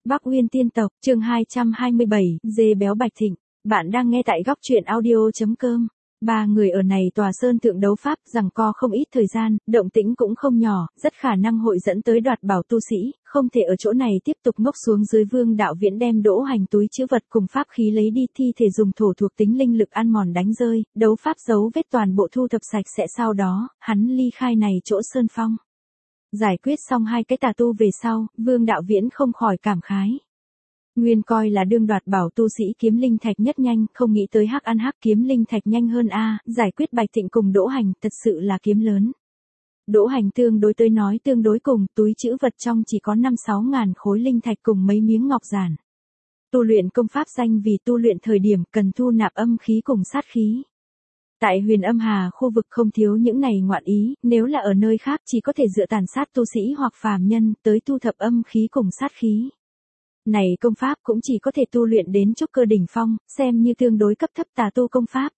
Bắc Uyên Tiên Tộc, chương 227, dê béo Bạch Thịnh. Bạn đang nghe tại góc truyện audio.com. Ba người ở này tòa sơn thượng đấu pháp giằng co không ít thời gian, động tĩnh cũng không nhỏ, rất khả năng hội dẫn tới đoạt bảo tu sĩ, không thể ở chỗ này tiếp tục ngốc xuống dưới. Vương Đạo Viễn đem Đỗ Hành túi trữ vật cùng pháp khí lấy đi, thi thể dùng thổ thuộc tính linh lực ăn mòn đánh rơi, đấu pháp dấu vết toàn bộ thu thập sạch sẽ, sau đó, hắn ly khai này chỗ sơn phong. Giải quyết xong hai cái tà tu về sau, Vương Đạo Viễn không khỏi cảm khái. Nguyên coi là đương đoạt bảo tu sĩ kiếm linh thạch nhất nhanh, không nghĩ tới hắc ăn hắc kiếm linh thạch nhanh hơn a, giải quyết Bạch Thịnh cùng Đỗ Hành, thật sự là kiếm lớn. Đỗ Hành tương đối tới nói tương đối cùng, túi trữ vật trong chỉ có 5-6 ngàn khối linh thạch cùng mấy miếng ngọc giản. Tu luyện công pháp danh vì tu luyện thời điểm cần thu nạp âm khí cùng sát khí. Tại Huyền Âm Hà khu vực không thiếu những này ngoạn ý, nếu là ở nơi khác chỉ có thể dựa tàn sát tu sĩ hoặc phàm nhân tới thu thập âm khí cùng sát khí. Này công pháp cũng chỉ có thể tu luyện đến trúc cơ đỉnh phong, xem như tương đối cấp thấp tà tu công pháp.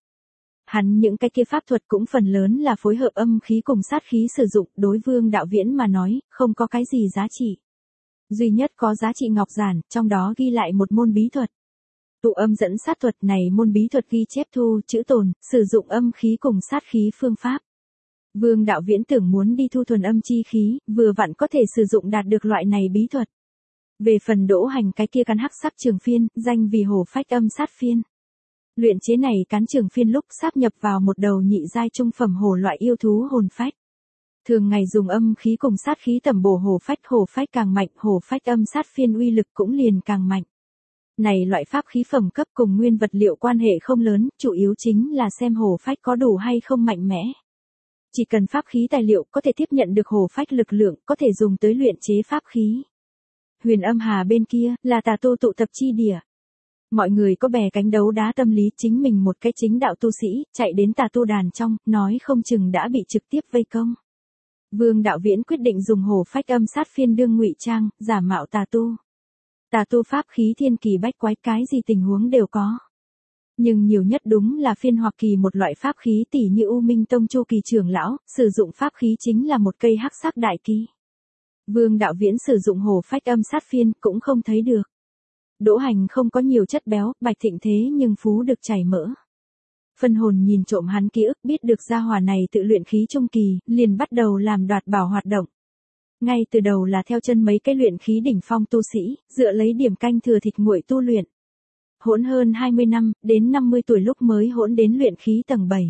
Hắn những cái kia pháp thuật cũng phần lớn là phối hợp âm khí cùng sát khí sử dụng, đối Vương Đạo Viễn mà nói, không có cái gì giá trị. Duy nhất có giá trị ngọc giản, trong đó ghi lại một môn bí thuật. Tụ âm dẫn sát thuật này môn bí thuật ghi chép thu, chữ tồn, sử dụng âm khí cùng sát khí phương pháp. Vương Đạo Viễn tưởng muốn đi thu thuần âm chi khí, vừa vặn có thể sử dụng đạt được loại này bí thuật. Về phần Đỗ Hành cái kia cán hắc sắc trường phiên, danh vì hổ phách âm sát phiên. Luyện chế này cán trường phiên lúc sáp nhập vào một đầu nhị giai trung phẩm hổ loại yêu thú hồn phách. Thường ngày dùng âm khí cùng sát khí tẩm bổ hổ phách càng mạnh, hổ phách âm sát phiên uy lực cũng liền càng mạnh. Này loại pháp khí phẩm cấp cùng nguyên vật liệu quan hệ không lớn, chủ yếu chính là xem hổ phách có đủ hay không mạnh mẽ. Chỉ cần pháp khí tài liệu có thể tiếp nhận được hổ phách lực lượng, có thể dùng tới luyện chế pháp khí. Huyền Âm Hà bên kia, là tà tu tụ tập chi địa. Mọi người có bè cánh đấu đá tâm lý, chính mình một cái chính đạo tu sĩ, chạy đến tà tu đàn trong, nói không chừng đã bị trực tiếp vây công. Vương Đạo Viễn quyết định dùng hổ phách âm sát phiên đương ngụy trang, giả mạo tà tu. Tà tu pháp khí thiên kỳ bách quái, cái gì tình huống đều có. Nhưng nhiều nhất đúng là phiên hoặc kỳ một loại pháp khí, tỉ như U Minh Tông Chu Kỳ trưởng lão, sử dụng pháp khí chính là một cây hắc sắc đại kỳ. Vương Đạo Viễn sử dụng hổ phách âm sát phiên cũng không thấy được. Đỗ Hành không có nhiều chất béo, Bạch Thịnh thế nhưng phú được chảy mỡ. Phân hồn nhìn trộm hắn ký ức, biết được gia hỏa này tự luyện khí trung kỳ, liền bắt đầu làm đoạt bảo hoạt động. Ngay từ đầu là theo chân mấy cái luyện khí đỉnh phong tu sĩ, dựa lấy điểm canh thừa thịt nguội tu luyện. Hỗn hơn 20 năm, đến 50 tuổi lúc mới hỗn đến luyện khí tầng 7.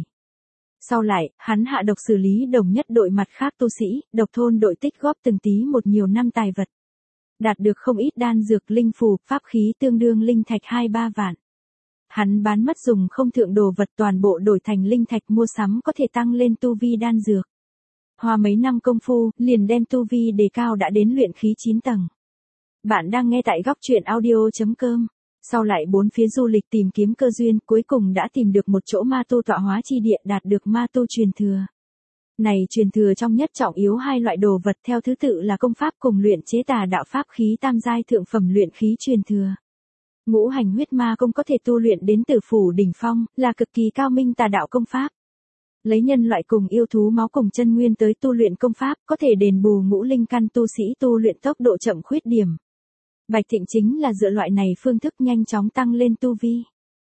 Sau lại, hắn hạ độc xử lý đồng nhất đội mặt khác tu sĩ, độc thôn đội tích góp từng tí một nhiều năm tài vật. Đạt được không ít đan dược linh phù, pháp khí tương đương linh thạch 2-3 vạn. Hắn bán mất dùng không thượng đồ vật toàn bộ đổi thành linh thạch mua sắm có thể tăng lên tu vi đan dược. Hoa mấy năm công phu, liền đem tu vi đề cao đã đến luyện khí 9 tầng. Bạn đang nghe tại góc truyện audio.com. Sau lại bốn phía du lịch tìm kiếm cơ duyên, cuối cùng đã tìm được một chỗ ma tu tọa hóa chi địa, đạt được ma tu truyền thừa. Này truyền thừa trong nhất trọng yếu hai loại đồ vật theo thứ tự là công pháp cùng luyện chế tà đạo pháp khí tam giai thượng phẩm luyện khí truyền thừa. Ngũ hành huyết ma công có thể tu luyện đến tử phủ đỉnh phong, là cực kỳ cao minh tà đạo công pháp. Lấy nhân loại cùng yêu thú máu cùng chân nguyên tới tu luyện công pháp, có thể đền bù ngũ linh căn tu sĩ tu luyện tốc độ chậm khuyết điểm. Bạch Thịnh chính là dựa loại này phương thức nhanh chóng tăng lên tu vi.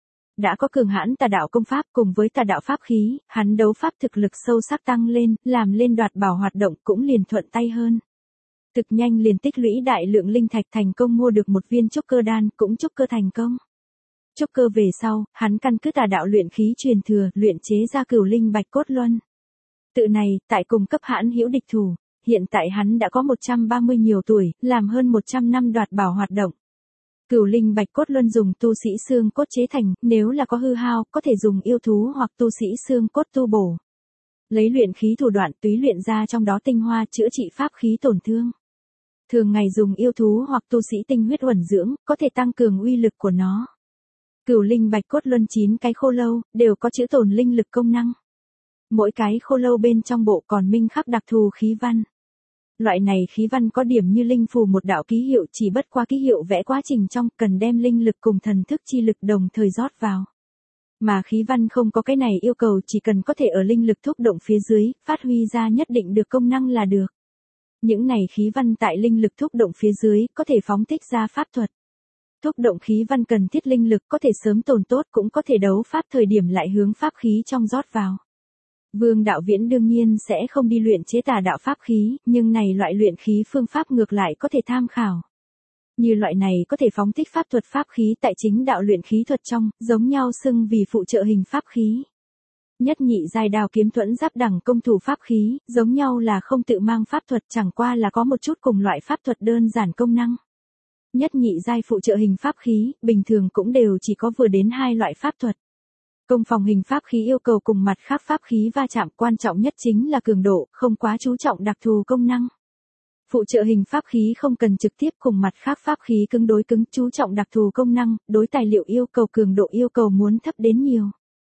Đã có cường hãn tà đạo công pháp cùng với tà đạo pháp khí, hắn đấu pháp thực lực sâu sắc tăng lên, làm lên đoạt bảo hoạt động cũng liền thuận tay hơn. Thực nhanh liền tích lũy đại lượng linh thạch, thành công mua được một viên trúc cơ đan, cũng trúc cơ thành công. Trúc cơ về sau, hắn căn cứ tà đạo luyện khí truyền thừa, luyện chế ra Cửu Linh Bạch Cốt Luân. Tự này, tại cùng cấp hãn hữu địch thủ, hiện tại hắn đã có 130 nhiều tuổi, làm hơn 100 năm đoạt bảo hoạt động. Cửu Linh Bạch Cốt Luân dùng tu sĩ xương cốt chế thành, nếu là có hư hao, có thể dùng yêu thú hoặc tu sĩ xương cốt tu bổ. Lấy luyện khí thủ đoạn túy luyện ra trong đó tinh hoa chữa trị pháp khí tổn thương. Thường ngày dùng yêu thú hoặc tu sĩ tinh huyết uẩn dưỡng, có thể tăng cường uy lực của nó. Cửu Linh Bạch Cốt Luân 9 cái khô lâu, đều có chữa tổn linh lực công năng. Mỗi cái khô lâu bên trong bộ còn minh khắc đặc thù khí văn. Loại này khí văn có điểm như linh phù một đạo ký hiệu, chỉ bất qua ký hiệu vẽ quá trình trong cần đem linh lực cùng thần thức chi lực đồng thời rót vào. Mà khí văn không có cái này yêu cầu, chỉ cần có thể ở linh lực thúc động phía dưới, phát huy ra nhất định được công năng là được. Những này khí văn tại linh lực thúc động phía dưới, có thể phóng thích ra pháp thuật. Thúc động khí văn cần thiết linh lực có thể sớm tồn tốt cũng có thể đấu pháp thời điểm lại hướng pháp khí trong rót vào. Vương Đạo Viễn đương nhiên sẽ không đi luyện chế tà đạo pháp khí, nhưng này loại luyện khí phương pháp ngược lại có thể tham khảo. Như loại này có thể phóng thích pháp thuật pháp khí tại chính đạo luyện khí thuật trong, giống nhau xưng vì phụ trợ hình pháp khí. Nhất nhị giai đao kiếm thuẫn giáp đẳng công thủ pháp khí, giống nhau là không tự mang pháp thuật, chẳng qua là có một chút cùng loại pháp thuật đơn giản công năng. Nhất nhị giai phụ trợ hình pháp khí, bình thường cũng đều chỉ có vừa đến 2 loại pháp thuật. Công phòng hình pháp khí yêu cầu cùng mặt khác pháp khí va chạm, quan trọng nhất chính là cường độ, không quá chú trọng đặc thù công năng. Phụ trợ hình pháp khí không cần trực tiếp cùng mặt khác pháp khí cứng đối cứng, chú trọng đặc thù công năng, đối tài liệu yêu cầu cường độ yêu cầu muốn thấp đến nhiều.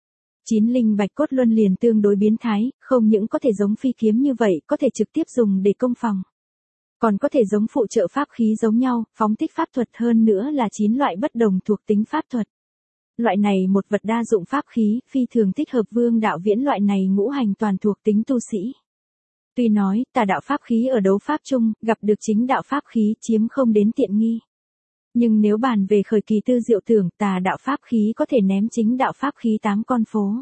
9 linh bạch cốt luân liền tương đối biến thái, không những có thể giống phi kiếm như vậy, có thể trực tiếp dùng để công phòng. Còn có thể giống phụ trợ pháp khí giống nhau, phóng thích pháp thuật, hơn nữa là 9 loại bất đồng thuộc tính pháp thuật. Loại này một vật đa dụng pháp khí, phi thường thích hợp Vương Đạo Viễn loại này ngũ hành toàn thuộc tính tu sĩ. Tuy nói, tà đạo pháp khí ở đấu pháp chung, gặp được chính đạo pháp khí chiếm không đến tiện nghi. Nhưng nếu bàn về khởi kỳ tư diệu tưởng, tà đạo pháp khí có thể ném chính đạo pháp khí 8 con phố.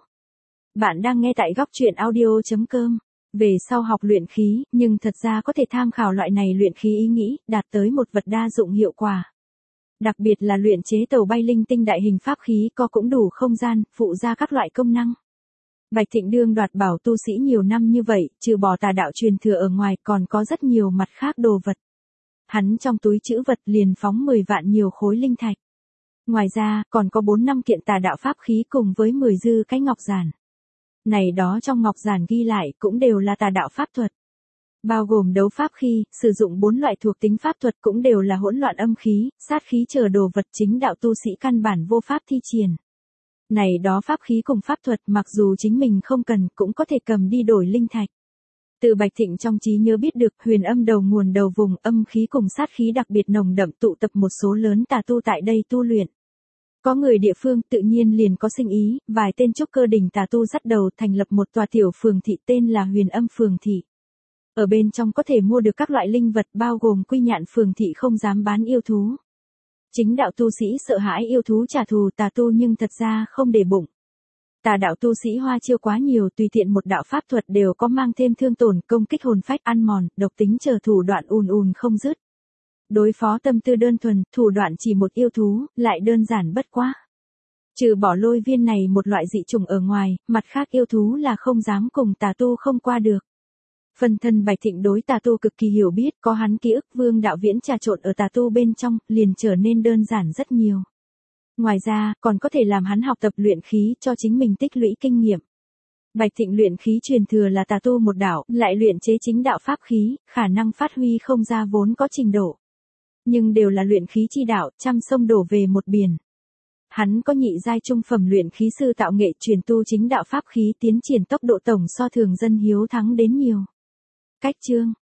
Bạn đang nghe tại góc truyện audio.com. Về sau học luyện khí, nhưng thật ra có thể tham khảo loại này luyện khí ý nghĩ, đạt tới một vật đa dụng hiệu quả. Đặc biệt là luyện chế tàu bay linh tinh đại hình pháp khí có cũng đủ không gian, phụ ra các loại công năng. Bạch Thịnh đương đoạt bảo tu sĩ nhiều năm như vậy, trừ bỏ tà đạo truyền thừa ở ngoài còn có rất nhiều mặt khác đồ vật. Hắn trong túi trữ vật liền phóng 10 vạn nhiều khối linh thạch. Ngoài ra, còn có 4-5 kiện tà đạo pháp khí cùng với 10 dư cái ngọc giản. Này đó trong ngọc giản ghi lại cũng đều là tà đạo pháp thuật. Bao gồm đấu pháp khi, sử dụng 4 loại thuộc tính pháp thuật cũng đều là hỗn loạn âm khí, sát khí chờ đồ vật chính đạo tu sĩ căn bản vô pháp thi triển. Này đó pháp khí cùng pháp thuật mặc dù chính mình không cần cũng có thể cầm đi đổi linh thạch. Từ Bạch Thịnh trong trí nhớ biết được huyền âm đầu nguồn đầu vùng âm khí cùng sát khí đặc biệt nồng đậm tụ tập một số lớn tà tu tại đây tu luyện. Có người địa phương tự nhiên liền có sinh ý, vài tên trúc cơ đỉnh tà tu dắt đầu thành lập một tòa tiểu phường thị tên là huyền âm phường thị. Ở bên trong có thể mua được các loại linh vật bao gồm quy nhạn phường thị không dám bán yêu thú. Chính đạo tu sĩ sợ hãi yêu thú trả thù tà tu nhưng thật ra không để bụng. Tà đạo tu sĩ hoa chiêu quá nhiều, tùy tiện một đạo pháp thuật đều có mang thêm thương tổn, công kích hồn phách, ăn mòn, độc tính chờ thủ đoạn ùn không dứt. Đối phó tâm tư đơn thuần, thủ đoạn chỉ một yêu thú, lại đơn giản bất quá. Trừ bỏ lôi viên này một loại dị chủng ở ngoài, mặt khác yêu thú là không dám cùng tà tu không qua được. Phần thân Bạch Thịnh đối tà tu cực kỳ hiểu biết, có hắn ký ức Vương Đạo Viễn trà trộn ở tà tu bên trong, liền trở nên đơn giản rất nhiều. Ngoài ra, còn có thể làm hắn học tập luyện khí cho chính mình tích lũy kinh nghiệm. Bạch Thịnh luyện khí truyền thừa là tà tu một đạo, lại luyện chế chính đạo pháp khí, khả năng phát huy không ra vốn có trình độ. Nhưng đều là luyện khí chi đạo, trăm sông đổ về một biển. Hắn có nhị giai trung phẩm luyện khí sư tạo nghệ truyền tu chính đạo pháp khí tiến triển tốc độ tổng so thường dân hiếu thắng đến nhiều. Cách chương